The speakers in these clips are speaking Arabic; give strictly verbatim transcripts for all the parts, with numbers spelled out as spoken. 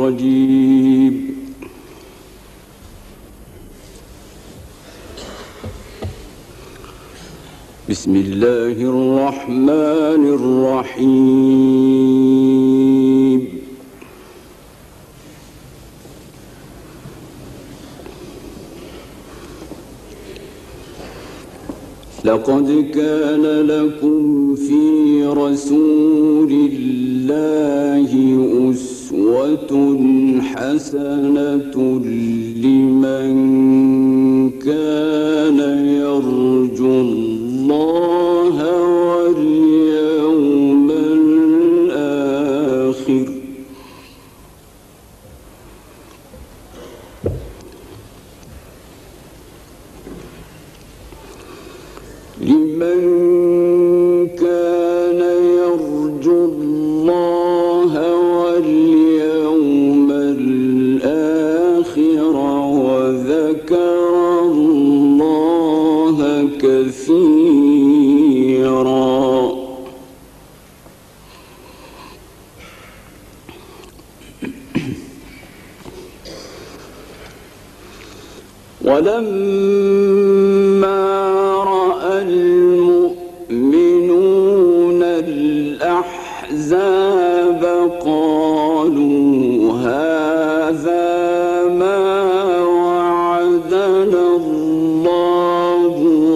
الرجيم. بسم الله الرحمن الرحيم. لقد كان لكم في رسول الله أسوة حسنة لمن كان يرجو الله واليوم الآخر لمن كان يرجو الله واليوم الآخر وذكر الله كثيرا. ولما المؤمنون الأحزاب قالوا هذا ما وعدنا الله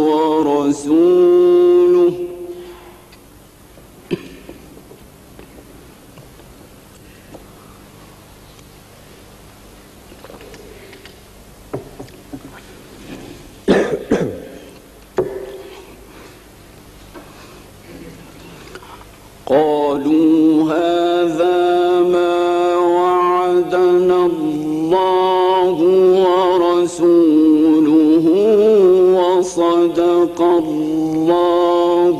ورسوله قالوا هذا ما وعدنا الله ورسوله وصدق الله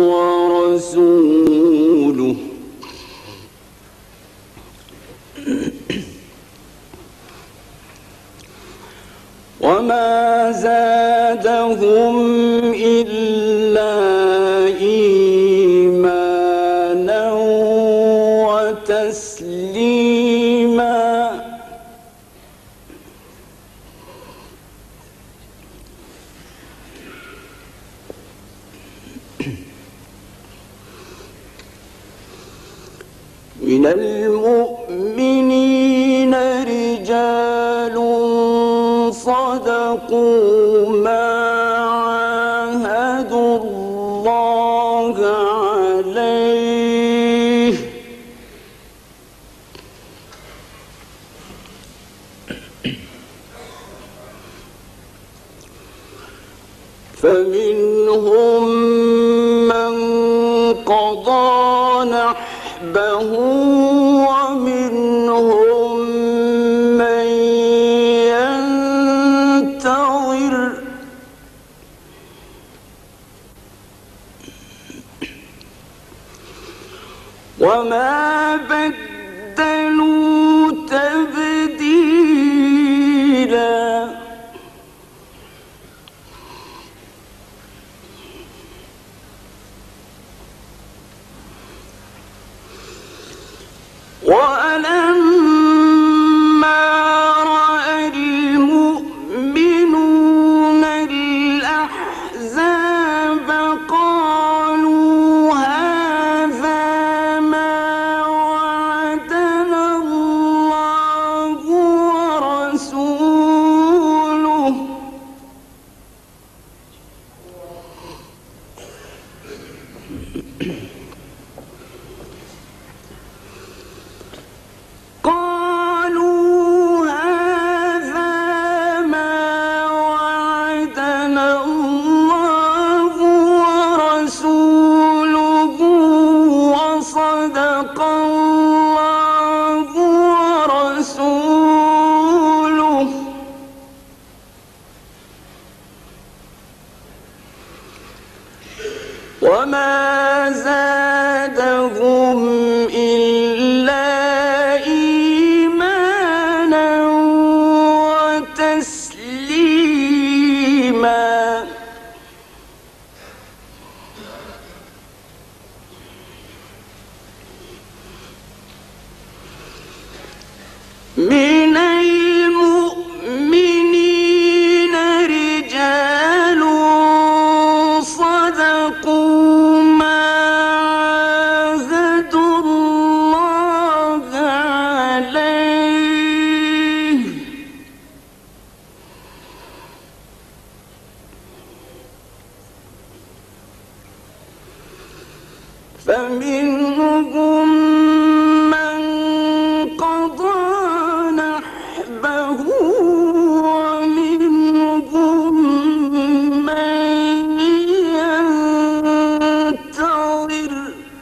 ورسوله وما زادهم إلا إيمانا وتسليما. من المؤمنين رجال صدقوا ما عاهدوا الله عليه فمنهم من قضى نحبه ومنهم من ينتظر وما بدلوا تبديلا. ولما رأى المؤمنون الأحزاب قالوا هذا ما وعدنا الله ورسوله قالوا هذا ما وعدنا الله ورسوله وصدق الله ورسوله وما زادهم إلا إيمانا وتسليما. من المؤمنين رجال صدقوا ما عاهدوا الله عليه فمنهم من قضى نحبه ومنهم من ينتظر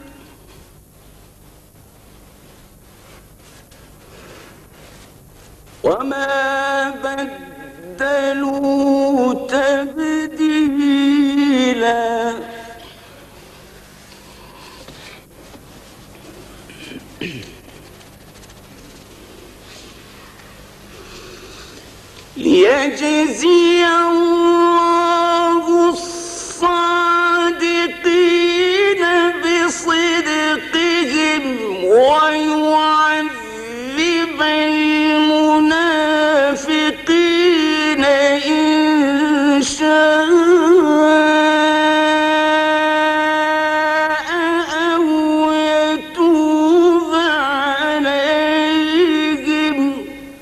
وما بدلوا تبديلا ليجزي الله الصادقين بصدقهم ويعذب المنافقين إن شاء أو يتوب عليهم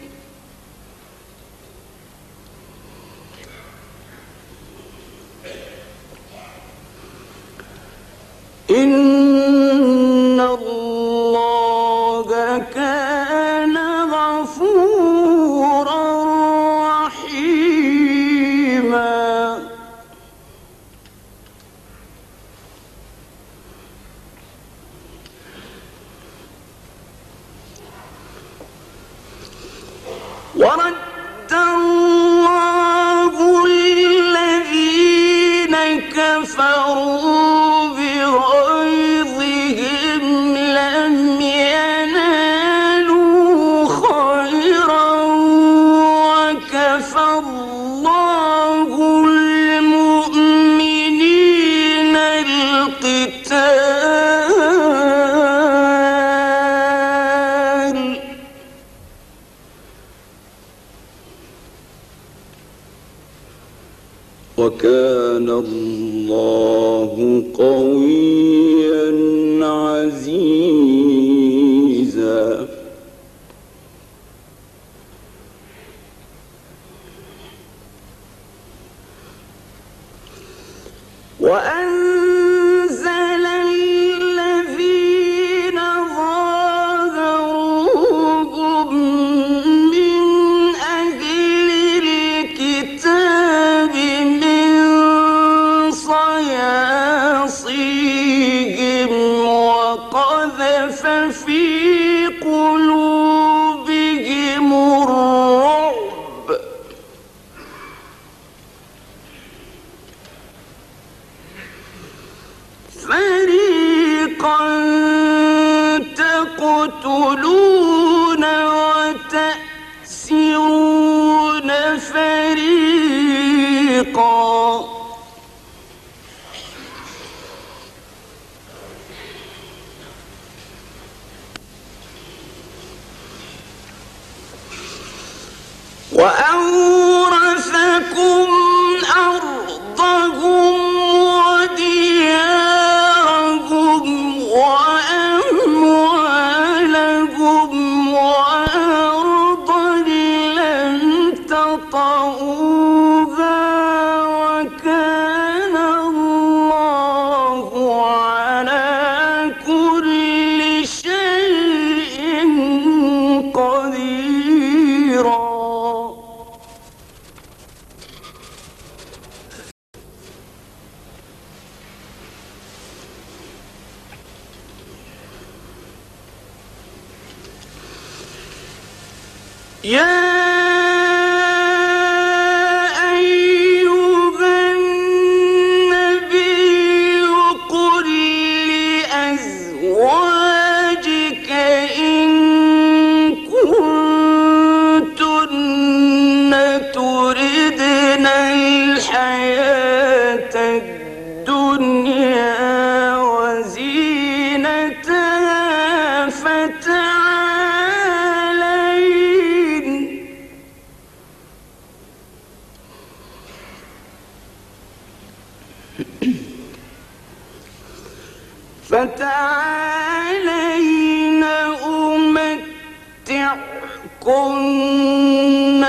إن الله كان غفورا رحيما ورد الله الذين كفروا بغيظهم لم ينالوا خيرا وكفى الله المؤمنين القتال وكان الله قويا عزيزا وأنزل الذين ظاهروهم من أهل الكتاب من صياصيهم وقذف في قلوبهم الرعب فريقا تقتلون وتأسرون فريقا وأورثكم أرضهم وديارهم وأموالهم وأرضا لم تطئوها وكان الله على كل شيء قديرا يا أيها النبي قل لأزواجك إن كنتن تردن الحياة الدنيا وزينتها فتعالين فتعالين أمتعكن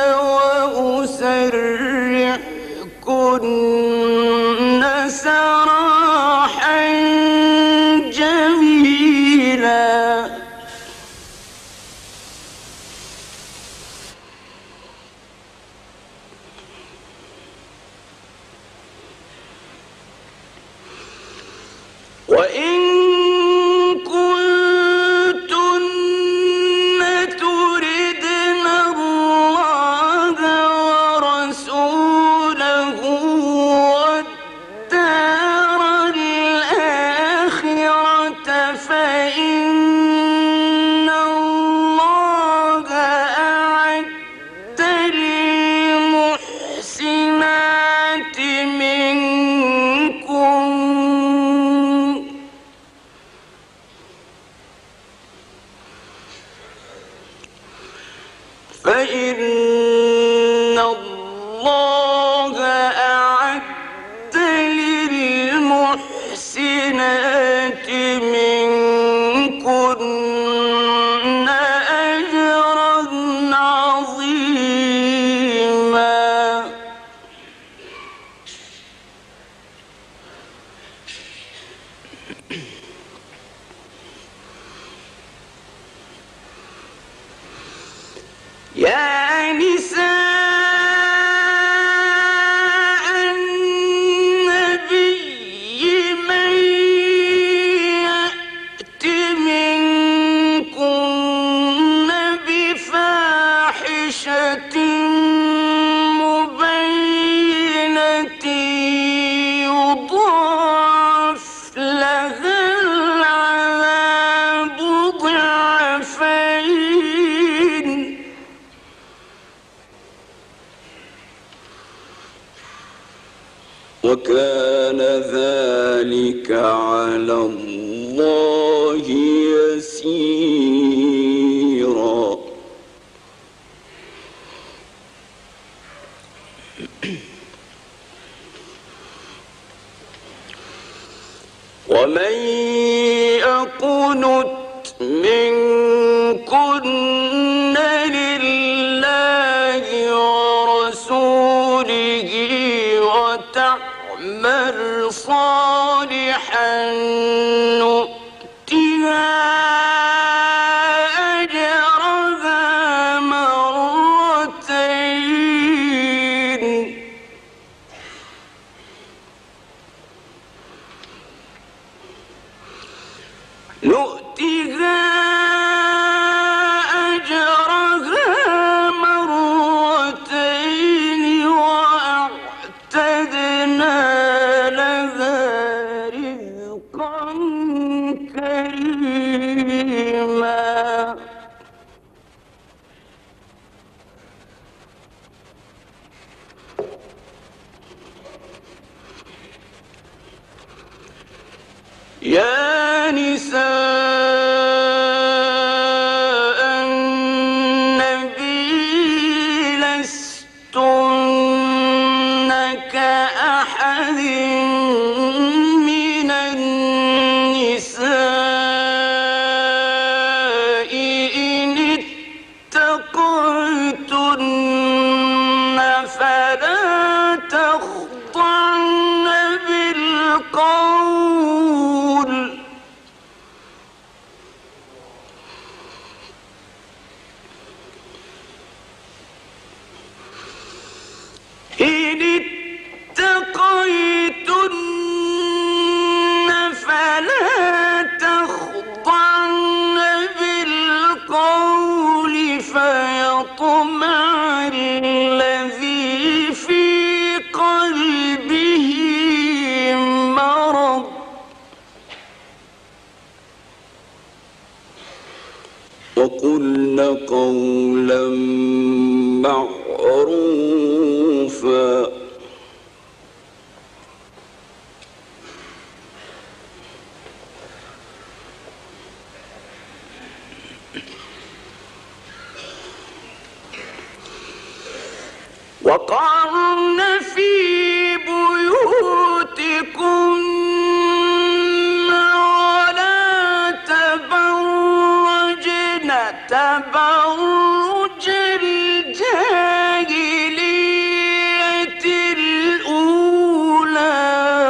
وأسرحكن سراحا جميلا. وإن كنتن تردن الله ورسوله والدار الآخرة فإن الله أعد للمحسنات منكم فإن الله أعد للمحسنات منكن أجرا عظيما. يا نساء النبي من يأت منكن بفاحشة مبينة يضاعف لها العذاب ضعفين وكان ذلك على الله يسيرا. ومن يقنت منكن لله ورسوله وتعمل صالحا نؤتها أجرها مرتين نؤتها أجرها مرتين وأعتدنا لها رزقا كريما. يا نساء النبي لستن كأحد من النساء إن اتقيتن فلا تخضعن بالقول إن اتقيتن فلا تخضعن بالقول فيطمع الذي في قلبه مرض وقلن قولا معروفا. وقرن في بيوتكن ولا تبرج الجاهلية الأولى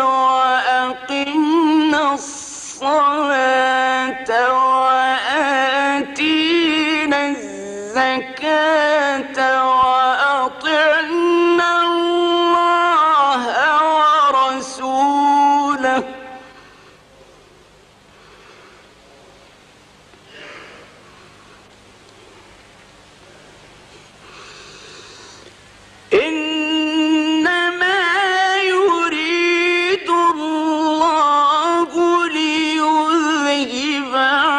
وأقمنا الصلاة وآتينا الزكاة وأطعنا الله ورسوله إنما يريد الله ليذهب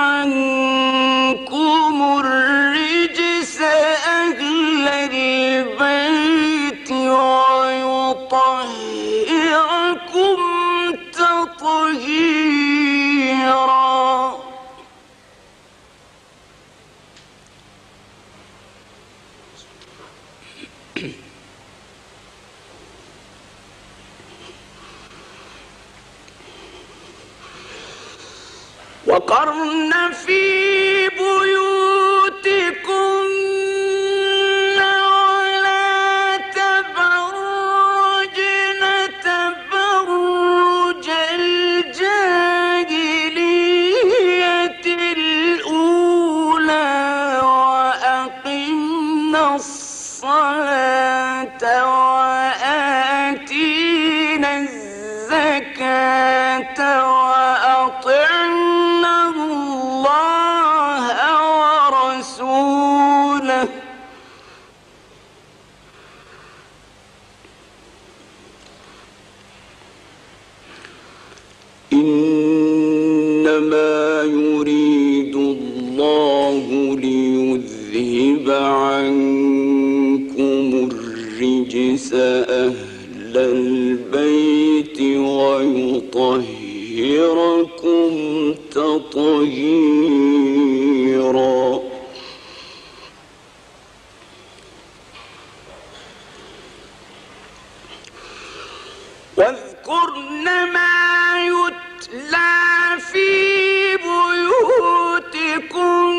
عنكم الرجس أهل البيت ويطهركم تطهيرا. وقرن في بيوتكن ولا تبرجن تبرج الجاهلية الأولى وأقمنا الصلاة وآتينا الزكاة وأطعنا الله ورسوله إنما يريد الله ليذهب عنكم الرجس أهل البيت ويطهركم تطهيرا. واذكرن ما يتلى في بيوتكن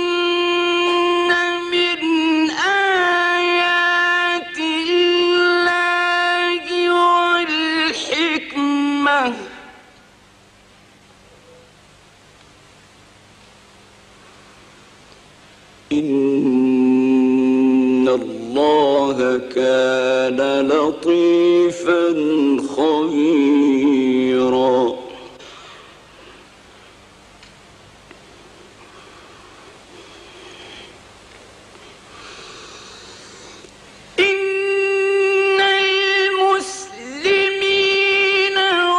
من آيات الله والحكمة إن الله كان لطيفا خبيرا. إن المسلمين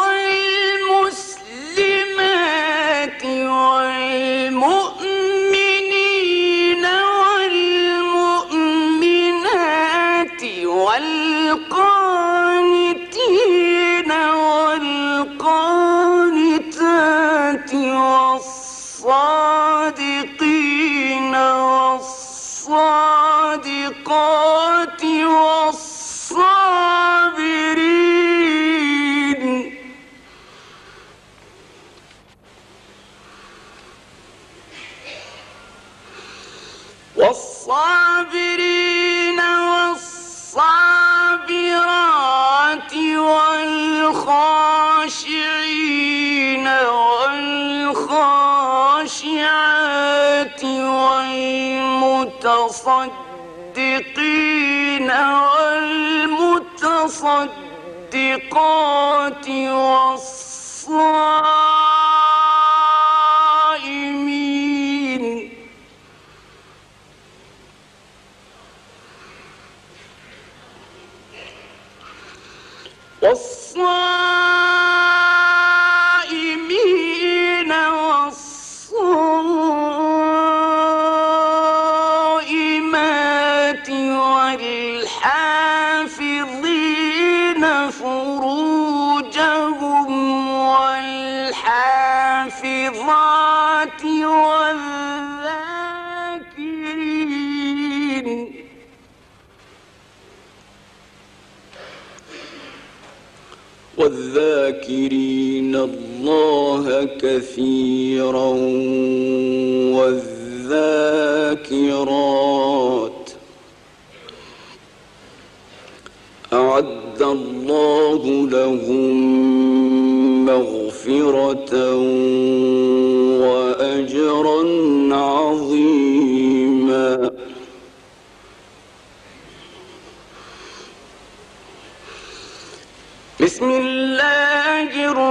والمسلمات والمؤمنين والمؤمنات والقانتين والقانتات والصادقين والصادقات والصابرين والصابرين والصابرات والخاشعين والخاشعات والمتصدقين والمتصدقات والصائمين والصائمين والصائمات والحافظين فروجهم والحافظات والذاكرين والذاكرين الله كثيرا والذاكرات الله لهم مغفرة وأجرا عظيما. بسم الله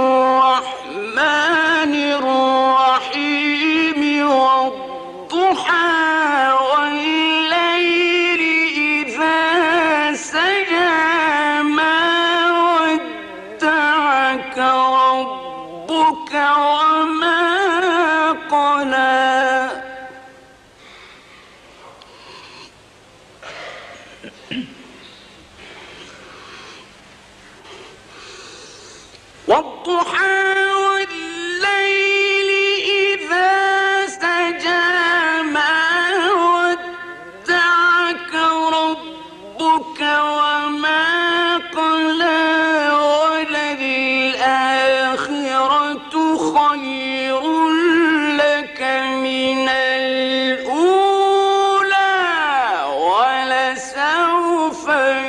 الرحمن الرحيم. والضحى والليل إذا سجى ما ودعك ربك وما قلى. والضحى والليل إذا سجى ما ودعك ربك وما قلى. وللآخرة خير لك من الأولى ولسوف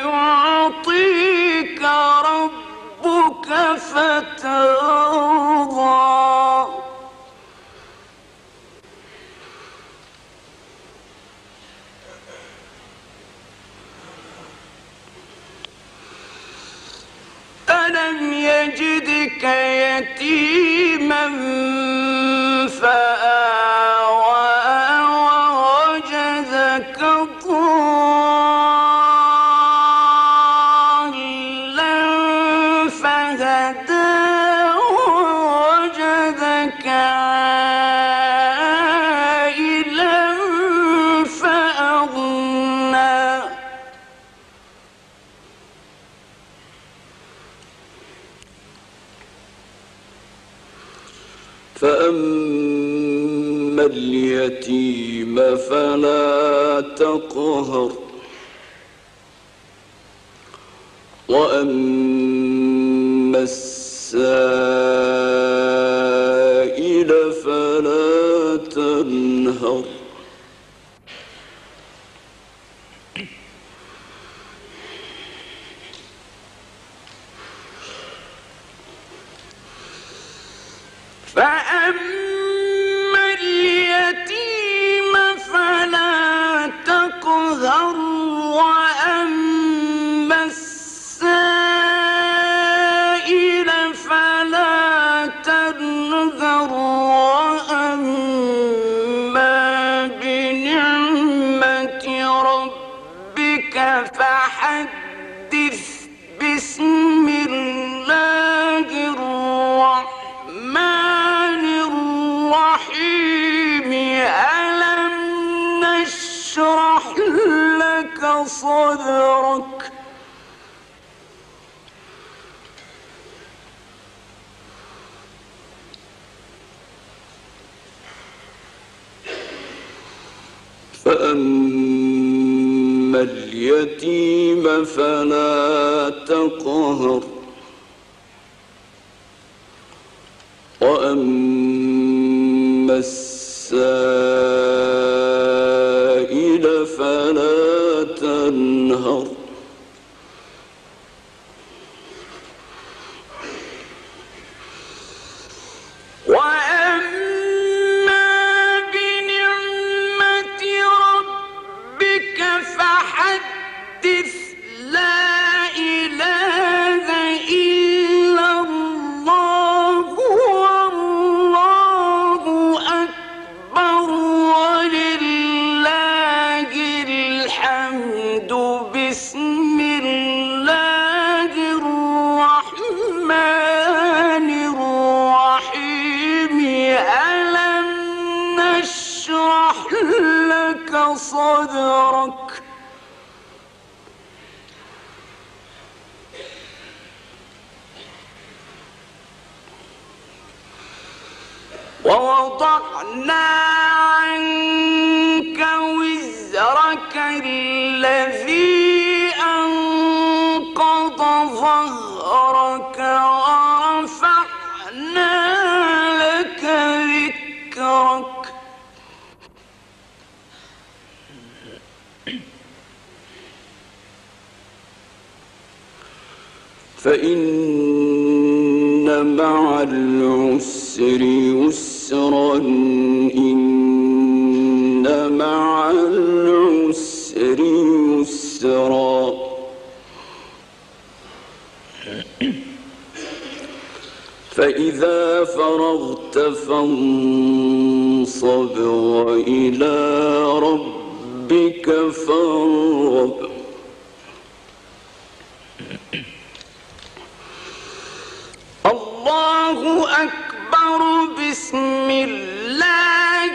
يعطيك ربك فترضى. ألم يجدك يتيما فآوى ووجدك ضالا فهدى ووجدك عائلا فأغنى. فأما اليتيم فلا تقهر وأما السائل فلا تنهر. فأما اليتيم فلا تقهر وأما السائل فلا تنهر وأما بنعمة ربك فحدث. بسم الله الرحمن الرحيم. ألم نشرح لك صدرك فأما اليتيم فلا تقهر وأما السائل فلا تنهر. وأما بنعمة ربك فحدث. لا إله إلا الله والله أكبر ولله الحمد. بسم الله الرحمن الرحيم. ألم نشرح لك صدرك ووضعنا عنك وزرك الذي أنقض ظهرك ورفعنا لك ذكرك. فإن مع العسر يسرا إن مع العسر يسرا فإذا فرغت فانصب وإلى ربك فارغب الله أكبر. بسم الله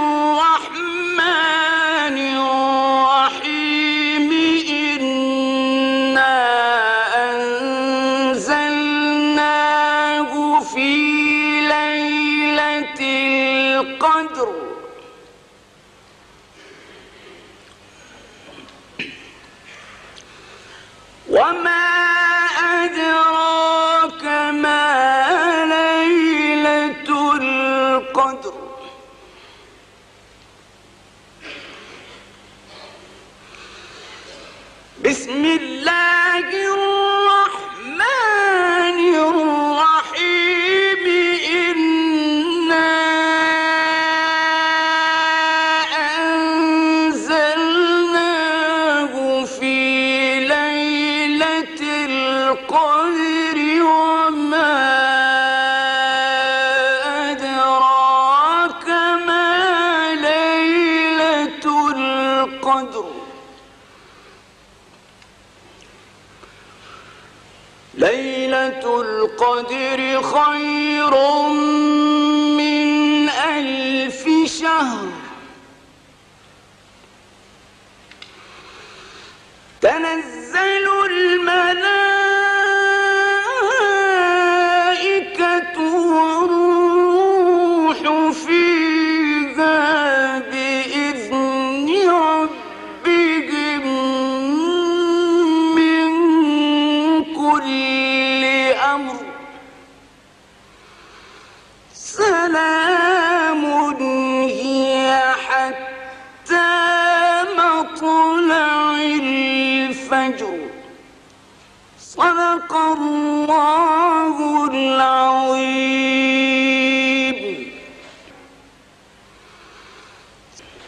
الرحمن الرحيم. إنا أنزلناه في ليلة القدر وما أدراك ما ليلة القدر. بسم الله الرحمن الرحيم. إنا أنزلناه في ليلة القدر وما أدراك ما ليلة القدر. ليلة القدر خير من ألف شهر. تنزل الملائكة والروح فيها بإذن ربهم من كل أمر. سلام هي حتى مطلع الفجر. صدق الله